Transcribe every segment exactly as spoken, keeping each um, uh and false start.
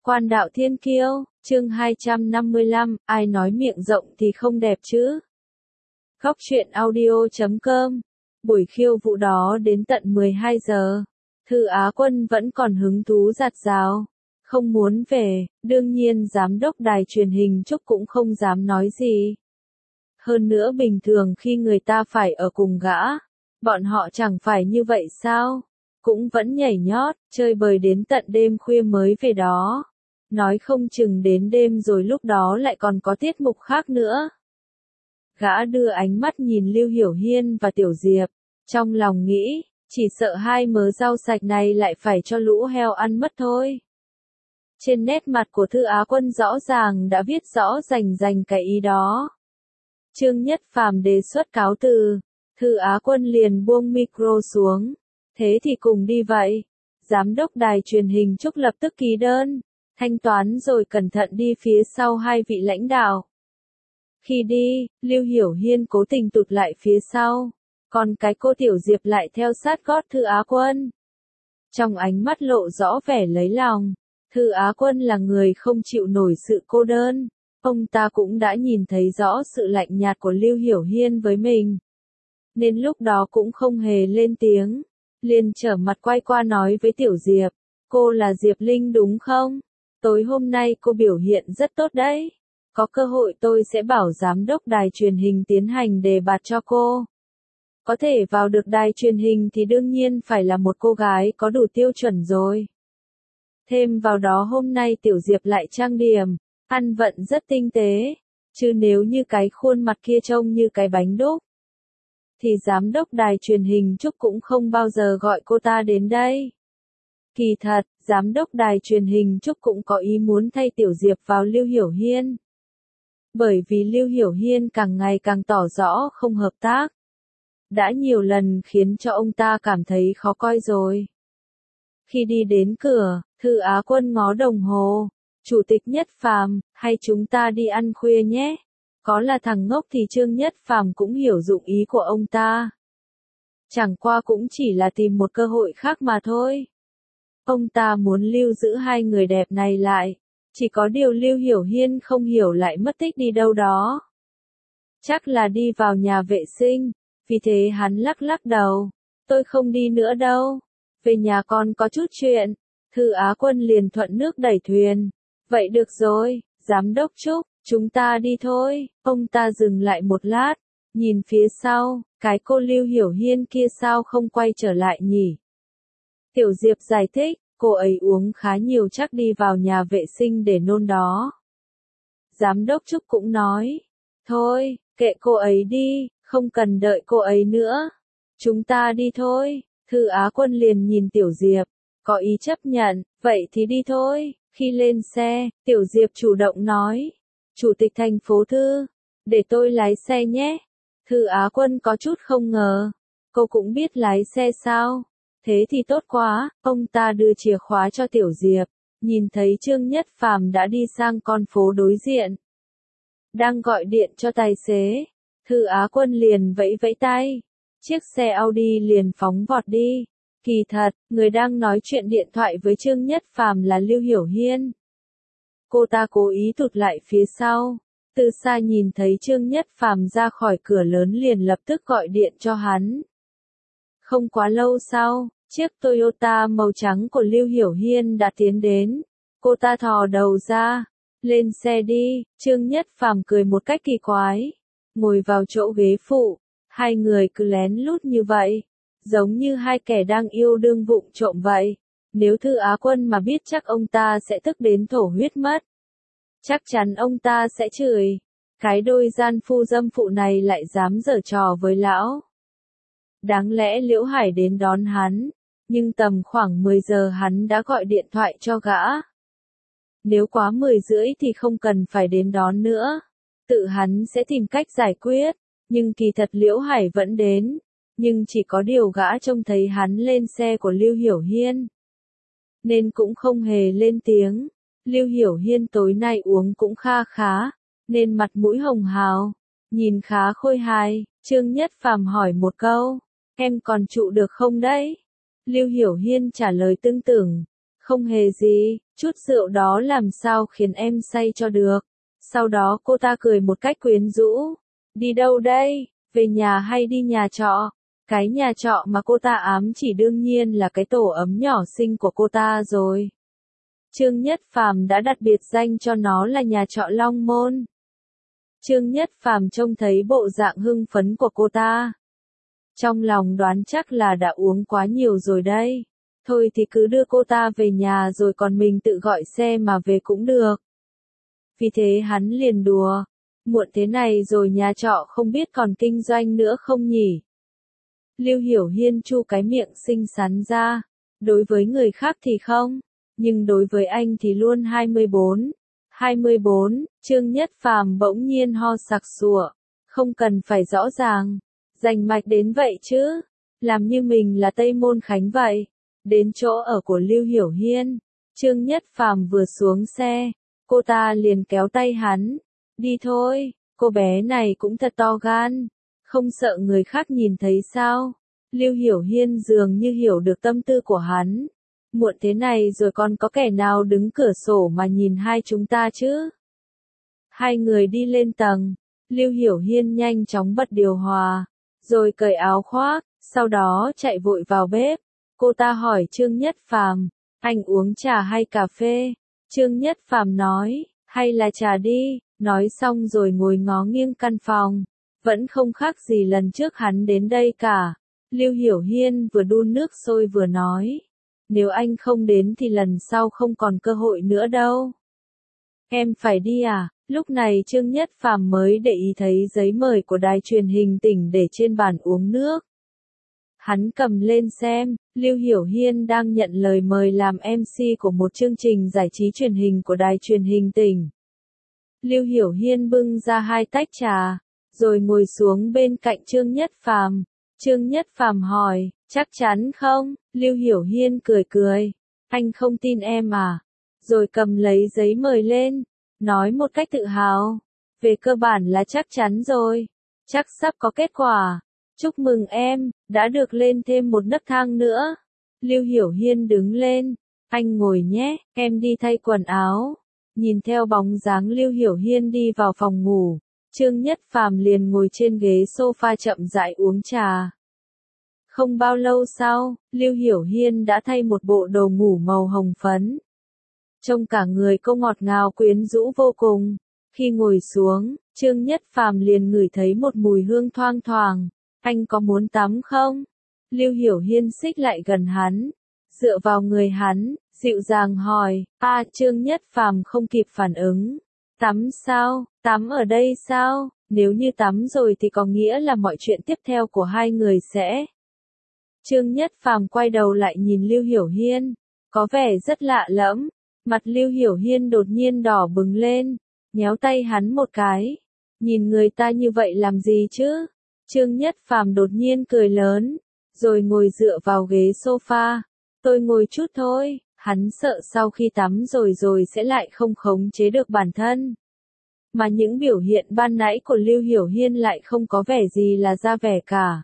Quan đạo thiên kiêu, chương hai trăm năm mươi lăm, ai nói miệng rộng thì không đẹp chứ? Góc truyện audio chấm com. Buổi khiêu vũ đó đến tận mười hai giờ. Thư Á Quân vẫn còn hứng thú rạt rào, không muốn về, đương nhiên giám đốc đài truyền hình Trúc cũng không dám nói gì. Hơn nữa bình thường khi người ta phải ở cùng gã, bọn họ chẳng phải như vậy sao? Cũng vẫn nhảy nhót, chơi bời đến tận đêm khuya mới về đó. Nói không chừng đến đêm rồi lúc đó lại còn có tiết mục khác nữa. Gã đưa ánh mắt nhìn Lưu Hiểu Hiên và Tiểu Diệp, trong lòng nghĩ, chỉ sợ hai mớ rau sạch này lại phải cho lũ heo ăn mất thôi. Trên nét mặt của Thư Á Quân rõ ràng đã viết rõ rành rành cái ý đó. Trương Nhất Phàm đề xuất cáo từ, Thư Á Quân liền buông micro xuống. Thế thì cùng đi vậy. Giám đốc đài truyền hình Trúc lập tức ký đơn, thanh toán rồi cẩn thận đi phía sau hai vị lãnh đạo. Khi đi, Lưu Hiểu Hiên cố tình tụt lại phía sau, còn cái cô Tiểu Diệp lại theo sát gót Thư Á Quân. Trong ánh mắt lộ rõ vẻ lấy lòng, Thư Á Quân là người không chịu nổi sự cô đơn, ông ta cũng đã nhìn thấy rõ sự lạnh nhạt của Lưu Hiểu Hiên với mình. Nên lúc đó cũng không hề lên tiếng. Liền trở mặt quay qua nói với Tiểu Diệp, cô là Diệp Linh đúng không? Tối hôm nay cô biểu hiện rất tốt đấy. Có cơ hội tôi sẽ bảo giám đốc đài truyền hình tiến hành đề bạt cho cô. Có thể vào được đài truyền hình thì đương nhiên phải là một cô gái có đủ tiêu chuẩn rồi. Thêm vào đó hôm nay Tiểu Diệp lại trang điểm, ăn vận rất tinh tế, chứ nếu như cái khuôn mặt kia trông như cái bánh đúc, thì giám đốc đài truyền hình Trúc cũng không bao giờ gọi cô ta đến đây. Kỳ thật, giám đốc đài truyền hình Trúc cũng có ý muốn thay Tiểu Diệp vào Lưu Hiểu Hiên. Bởi vì Lưu Hiểu Hiên càng ngày càng tỏ rõ không hợp tác. Đã nhiều lần khiến cho ông ta cảm thấy khó coi rồi. Khi đi đến cửa, Thư Á Quân ngó đồng hồ. Chủ tịch Nhất Phàm, hay chúng ta đi ăn khuya nhé? Có là thằng ngốc thì Trương Nhất Phàm cũng hiểu dụng ý của ông ta. Chẳng qua cũng chỉ là tìm một cơ hội khác mà thôi. Ông ta muốn lưu giữ hai người đẹp này lại. Chỉ có điều Lưu Hiểu Hiên không hiểu lại mất tích đi đâu đó. Chắc là đi vào nhà vệ sinh. Vì thế hắn lắc lắc đầu. Tôi không đi nữa đâu. Về nhà con có chút chuyện. Thư Á Quân liền thuận nước đẩy thuyền. Vậy được rồi, giám đốc Trúc. Chúng ta đi thôi. Ông ta dừng lại một lát, nhìn phía sau, cái cô Lưu Hiểu Hiên kia sao không quay trở lại nhỉ? Tiểu Diệp giải thích, cô ấy uống khá nhiều chắc đi vào nhà vệ sinh để nôn đó. Giám đốc Trúc cũng nói, thôi, kệ cô ấy đi, không cần đợi cô ấy nữa. Chúng ta đi thôi. Thư Á Quân liền nhìn Tiểu Diệp, có ý chấp nhận, vậy thì đi thôi. Khi lên xe, Tiểu Diệp chủ động nói. Chủ tịch thành phố Thư, để tôi lái xe nhé. Thư Á Quân có chút không ngờ. Cô cũng biết lái xe sao? Thế thì tốt quá, ông ta đưa chìa khóa cho Tiểu Diệp. Nhìn thấy Trương Nhất Phàm đã đi sang con phố đối diện. Đang gọi điện cho tài xế. Thư Á Quân liền vẫy vẫy tay. Chiếc xe Audi liền phóng vọt đi. Kỳ thật, người đang nói chuyện điện thoại với Trương Nhất Phàm là Lưu Hiểu Hiên. Cô ta cố ý tụt lại phía sau, từ xa nhìn thấy Trương Nhất Phàm ra khỏi cửa lớn liền lập tức gọi điện cho hắn. Không quá lâu sau, chiếc Toyota màu trắng của Lưu Hiểu Hiên đã tiến đến. Cô ta thò đầu ra, lên xe đi. Trương Nhất Phàm cười một cách kỳ quái, ngồi vào chỗ ghế phụ. Hai người cứ lén lút như vậy, giống như hai kẻ đang yêu đương vụng trộm vậy. Nếu Thư Á Quân mà biết chắc ông ta sẽ tức đến thổ huyết mất. Chắc chắn ông ta sẽ chửi. Cái đôi gian phu dâm phụ này lại dám giở trò với lão. Đáng lẽ Liễu Hải đến đón hắn. Nhưng tầm khoảng mười giờ hắn đã gọi điện thoại cho gã. Nếu quá mười rưỡi thì không cần phải đến đón nữa. Tự hắn sẽ tìm cách giải quyết. Nhưng kỳ thật Liễu Hải vẫn đến. Nhưng chỉ có điều gã trông thấy hắn lên xe của Lưu Hiểu Hiên. Nên cũng không hề lên tiếng. Lưu Hiểu Hiên tối nay uống cũng kha khá, nên mặt mũi hồng hào, nhìn khá khôi hài. Trương Nhất Phàm hỏi một câu, em còn trụ được không đấy? Lưu Hiểu Hiên trả lời tương tự, Không hề gì, chút rượu đó làm sao khiến em say cho được. Sau đó cô ta cười một cách quyến rũ. Đi đâu đây? Về nhà hay đi nhà trọ? Cái nhà trọ mà cô ta ám chỉ đương nhiên là cái tổ ấm nhỏ xinh của cô ta rồi. Trương Nhất Phàm đã đặt biệt danh cho nó là nhà trọ Long Môn. Trương Nhất Phàm trông thấy bộ dạng hưng phấn của cô ta. Trong lòng đoán chắc là đã uống quá nhiều rồi đây. Thôi thì cứ đưa cô ta về nhà rồi còn mình tự gọi xe mà về cũng được. Vì thế hắn liền đùa. Muộn thế này rồi nhà trọ không biết còn kinh doanh nữa không nhỉ? Lưu Hiểu Hiên chu cái miệng xinh xắn ra. Đối với người khác thì không. Nhưng đối với anh thì luôn hai mươi bốn. hai mươi bốn, Trương Nhất Phàm bỗng nhiên ho sặc sụa. Không cần phải rõ ràng. Rành mạch đến vậy chứ. Làm như mình là Tây Môn Khánh vậy. Đến chỗ ở của Lưu Hiểu Hiên. Trương Nhất Phàm vừa xuống xe. Cô ta liền kéo tay hắn. Đi thôi, cô bé này cũng thật to gan. Không sợ người khác nhìn thấy sao? Lưu Hiểu Hiên dường như hiểu được tâm tư của hắn. Muộn thế này rồi còn có kẻ nào đứng cửa sổ mà nhìn hai chúng ta chứ? Hai người đi lên tầng. Lưu Hiểu Hiên nhanh chóng bật điều hòa. Rồi cởi áo khoác. Sau đó chạy vội vào bếp. Cô ta hỏi Trương Nhất Phàm, anh uống trà hay cà phê? Trương Nhất Phàm nói, hay là trà đi. Nói xong rồi ngồi ngó nghiêng căn phòng. Vẫn không khác gì lần trước hắn đến đây cả. Lưu Hiểu Hiên vừa đun nước sôi vừa nói. Nếu anh không đến thì lần sau không còn cơ hội nữa đâu. Em phải đi à? Lúc này Trương Nhất Phàm mới để ý thấy giấy mời của đài truyền hình tỉnh để trên bàn uống nước. Hắn cầm lên xem, Lưu Hiểu Hiên đang nhận lời mời làm em xê của một chương trình giải trí truyền hình của đài truyền hình tỉnh. Lưu Hiểu Hiên bưng ra hai tách trà, rồi ngồi xuống bên cạnh Trương Nhất Phàm. Trương Nhất Phàm hỏi, chắc chắn không? Lưu Hiểu Hiên cười cười, anh không tin em à? Rồi cầm lấy giấy mời lên, nói một cách tự hào, về cơ bản là chắc chắn rồi, chắc sắp có kết quả. Chúc mừng em, đã được lên thêm một nấc thang nữa. Lưu Hiểu Hiên đứng lên, anh ngồi nhé, em đi thay quần áo. Nhìn theo bóng dáng Lưu Hiểu Hiên đi vào phòng ngủ, Trương Nhất Phàm liền ngồi trên ghế sofa chậm rãi uống trà. Không bao lâu sau, Lưu Hiểu Hiên đã thay một bộ đồ ngủ màu hồng phấn. Trông cả người cô ngọt ngào quyến rũ vô cùng. Khi ngồi xuống, Trương Nhất Phàm liền ngửi thấy một mùi hương thoang thoảng. Anh có muốn tắm không? Lưu Hiểu Hiên xích lại gần hắn, dựa vào người hắn, dịu dàng hỏi. À, Trương Nhất Phàm không kịp phản ứng. Tắm sao? Tắm ở đây sao? Nếu như tắm rồi thì có nghĩa là mọi chuyện tiếp theo của hai người sẽ... Trương Nhất Phàm quay đầu lại nhìn Lưu Hiểu Hiên, có vẻ rất lạ lẫm. Mặt Lưu Hiểu Hiên đột nhiên đỏ bừng lên, nhéo tay hắn một cái. Nhìn người ta như vậy làm gì chứ? Trương Nhất Phàm đột nhiên cười lớn, rồi ngồi dựa vào ghế sofa. Tôi ngồi chút thôi, hắn sợ sau khi tắm rồi rồi sẽ lại không khống chế được bản thân. Mà những biểu hiện ban nãy của Lưu Hiểu Hiên lại không có vẻ gì là ra vẻ cả.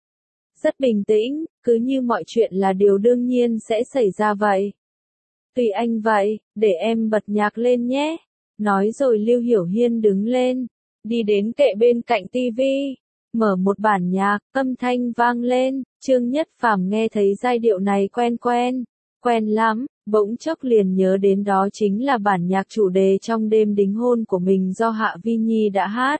Rất bình tĩnh, cứ như mọi chuyện là điều đương nhiên sẽ xảy ra vậy. Tùy anh vậy, để em bật nhạc lên nhé. Nói rồi Lưu Hiểu Hiên đứng lên, đi đến kệ bên cạnh tivi, mở một bản nhạc, âm thanh vang lên. Trương Nhất Phàm nghe thấy giai điệu này quen quen, quen lắm, bỗng chốc liền nhớ đến đó chính là bản nhạc chủ đề trong đêm đính hôn của mình do Hạ Vi Nhi đã hát.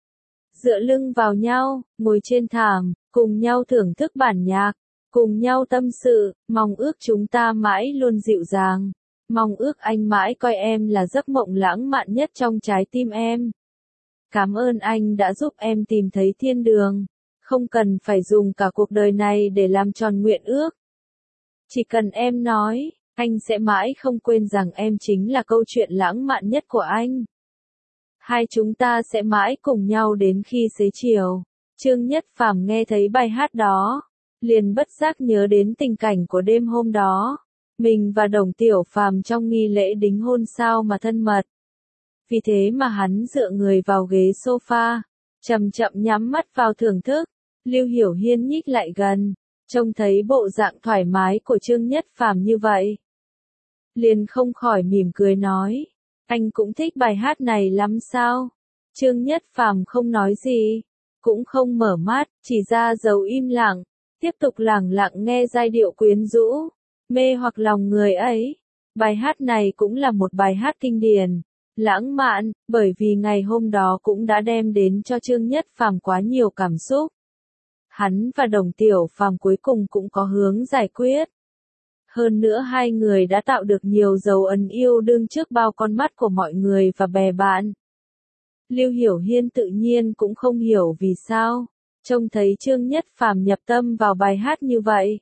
Dựa lưng vào nhau, ngồi trên thảm, cùng nhau thưởng thức bản nhạc, cùng nhau tâm sự, mong ước chúng ta mãi luôn dịu dàng, mong ước anh mãi coi em là giấc mộng lãng mạn nhất trong trái tim em. Cảm ơn anh đã giúp em tìm thấy thiên đường, không cần phải dùng cả cuộc đời này để làm tròn nguyện ước. Chỉ cần em nói, anh sẽ mãi không quên rằng em chính là câu chuyện lãng mạn nhất của anh. Hai chúng ta sẽ mãi cùng nhau đến khi xế chiều. Trương Nhất Phàm nghe thấy bài hát đó, liền bất giác nhớ đến tình cảnh của đêm hôm đó. Mình và Đồng Tiểu Phàm trong nghi lễ đính hôn sao mà thân mật. Vì thế mà hắn dựa người vào ghế sofa, chậm chậm nhắm mắt vào thưởng thức. Lưu Hiểu Hiên nhích lại gần, trông thấy bộ dạng thoải mái của Trương Nhất Phàm như vậy. liền không khỏi mỉm cười nói, anh cũng thích bài hát này lắm sao? Trương Nhất Phàm không nói gì, cũng không mở mắt, chỉ ra dấu im lặng, tiếp tục lẳng lặng nghe giai điệu quyến rũ, mê hoặc lòng người ấy. Bài hát này cũng là một bài hát kinh điển, lãng mạn, bởi vì ngày hôm đó cũng đã đem đến cho Trương Nhất Phàm quá nhiều cảm xúc. Hắn và Đồng Tiểu Phàm cuối cùng cũng có hướng giải quyết. Hơn nữa hai người đã tạo được nhiều dấu ấn yêu đương trước bao con mắt của mọi người và bè bạn. Lưu Hiểu Hiên tự nhiên cũng không hiểu vì sao, trông thấy Trương Nhất Phàm nhập tâm vào bài hát như vậy.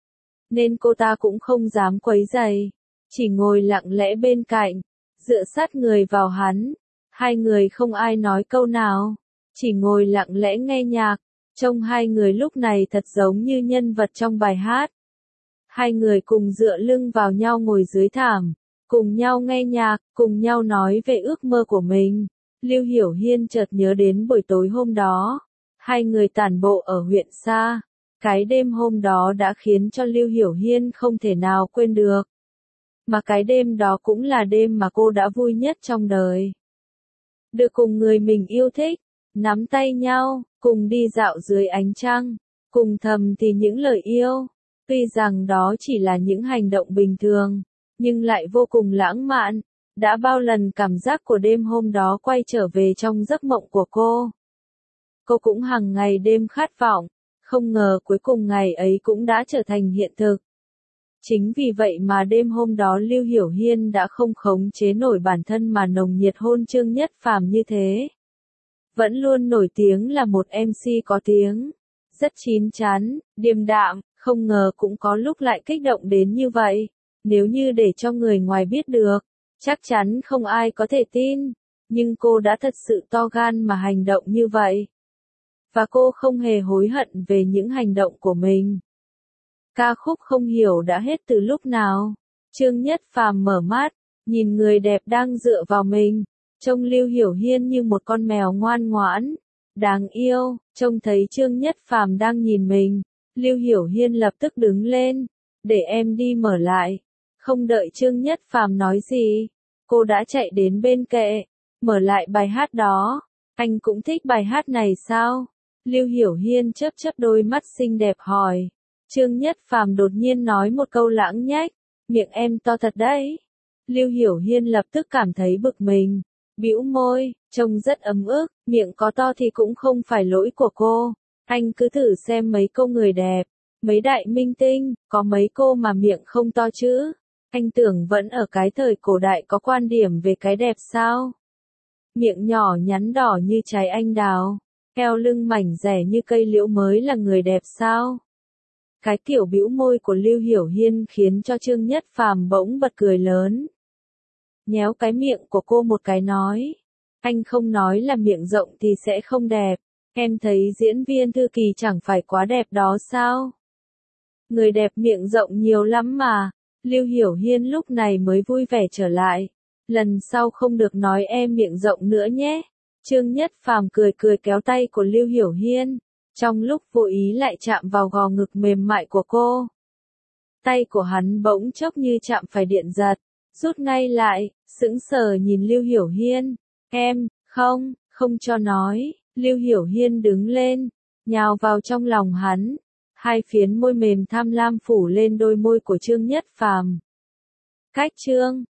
Nên cô ta cũng không dám quấy rầy, chỉ ngồi lặng lẽ bên cạnh, dựa sát người vào hắn. Hai người không ai nói câu nào, chỉ ngồi lặng lẽ nghe nhạc, trông hai người lúc này thật giống như nhân vật trong bài hát. Hai người cùng dựa lưng vào nhau ngồi dưới thảm, cùng nhau nghe nhạc, cùng nhau nói về ước mơ của mình. Lưu Hiểu Hiên chợt nhớ đến buổi tối hôm đó, hai người tản bộ ở huyện xa. Cái đêm hôm đó đã khiến cho Lưu Hiểu Hiên không thể nào quên được. Mà cái đêm đó cũng là đêm mà cô đã vui nhất trong đời. Được cùng người mình yêu thích, nắm tay nhau, cùng đi dạo dưới ánh trăng, cùng thầm thì những lời yêu. Tuy rằng đó chỉ là những hành động bình thường, nhưng lại vô cùng lãng mạn. Đã bao lần cảm giác của đêm hôm đó quay trở về trong giấc mộng của cô. Cô cũng hằng ngày đêm khát vọng, không ngờ cuối cùng ngày ấy cũng đã trở thành hiện thực. Chính vì vậy mà đêm hôm đó Lưu Hiểu Hiên đã không khống chế nổi bản thân mà nồng nhiệt hôn Trương Nhất Phàm như thế. Vẫn luôn nổi tiếng là một em xê có tiếng, rất chín chắn, điềm đạm, không ngờ cũng có lúc lại kích động đến như vậy. Nếu như để cho người ngoài biết được, chắc chắn không ai có thể tin, nhưng cô đã thật sự to gan mà hành động như vậy. Và cô không hề hối hận về những hành động của mình. Ca khúc Không Hiểu đã hết từ lúc nào. Trương Nhất Phàm mở mắt, nhìn người đẹp đang dựa vào mình, trông Lưu Hiểu Hiên như một con mèo ngoan ngoãn, đáng yêu. Trông thấy Trương Nhất Phàm đang nhìn mình, Lưu Hiểu Hiên lập tức đứng lên, để em đi mở lại. Không đợi Trương Nhất Phàm nói gì, cô đã chạy đến bên kệ, mở lại bài hát đó. Anh cũng thích bài hát này sao? Lưu Hiểu Hiên chớp chớp đôi mắt xinh đẹp hỏi. Trương Nhất Phàm đột nhiên nói một câu lãng nhách, miệng em to thật đấy. Lưu Hiểu Hiên lập tức cảm thấy bực mình, bĩu môi, trông rất ấm ức, miệng có to thì cũng không phải lỗi của cô. Anh cứ thử xem mấy cô người đẹp, mấy đại minh tinh, có mấy cô mà miệng không to chứ. Anh tưởng vẫn ở cái thời cổ đại có quan điểm về cái đẹp sao? Miệng nhỏ nhắn đỏ như trái anh đào, eo lưng mảnh dẻ như cây liễu mới là người đẹp sao? Cái kiểu bĩu môi của Lưu Hiểu Hiên khiến cho Trương Nhất Phàm bỗng bật cười lớn. Nhéo cái miệng của cô một cái nói. Anh không nói là miệng rộng thì sẽ không đẹp. Em thấy diễn viên Thư Kỳ chẳng phải quá đẹp đó sao? Người đẹp miệng rộng nhiều lắm mà. Lưu Hiểu Hiên lúc này mới vui vẻ trở lại. Lần sau không được nói em miệng rộng nữa nhé. Trương Nhất Phàm cười cười kéo tay của Lưu Hiểu Hiên. Trong lúc vô ý lại chạm vào gò ngực mềm mại của cô. Tay của hắn bỗng chốc như chạm phải điện giật, rút ngay lại, sững sờ nhìn Lưu Hiểu Hiên. Em, không, không cho nói. Lưu Hiểu Hiên đứng lên, nhào vào trong lòng hắn. Hai phiến môi mềm tham lam phủ lên đôi môi của Trương Nhất Phàm. Cách chương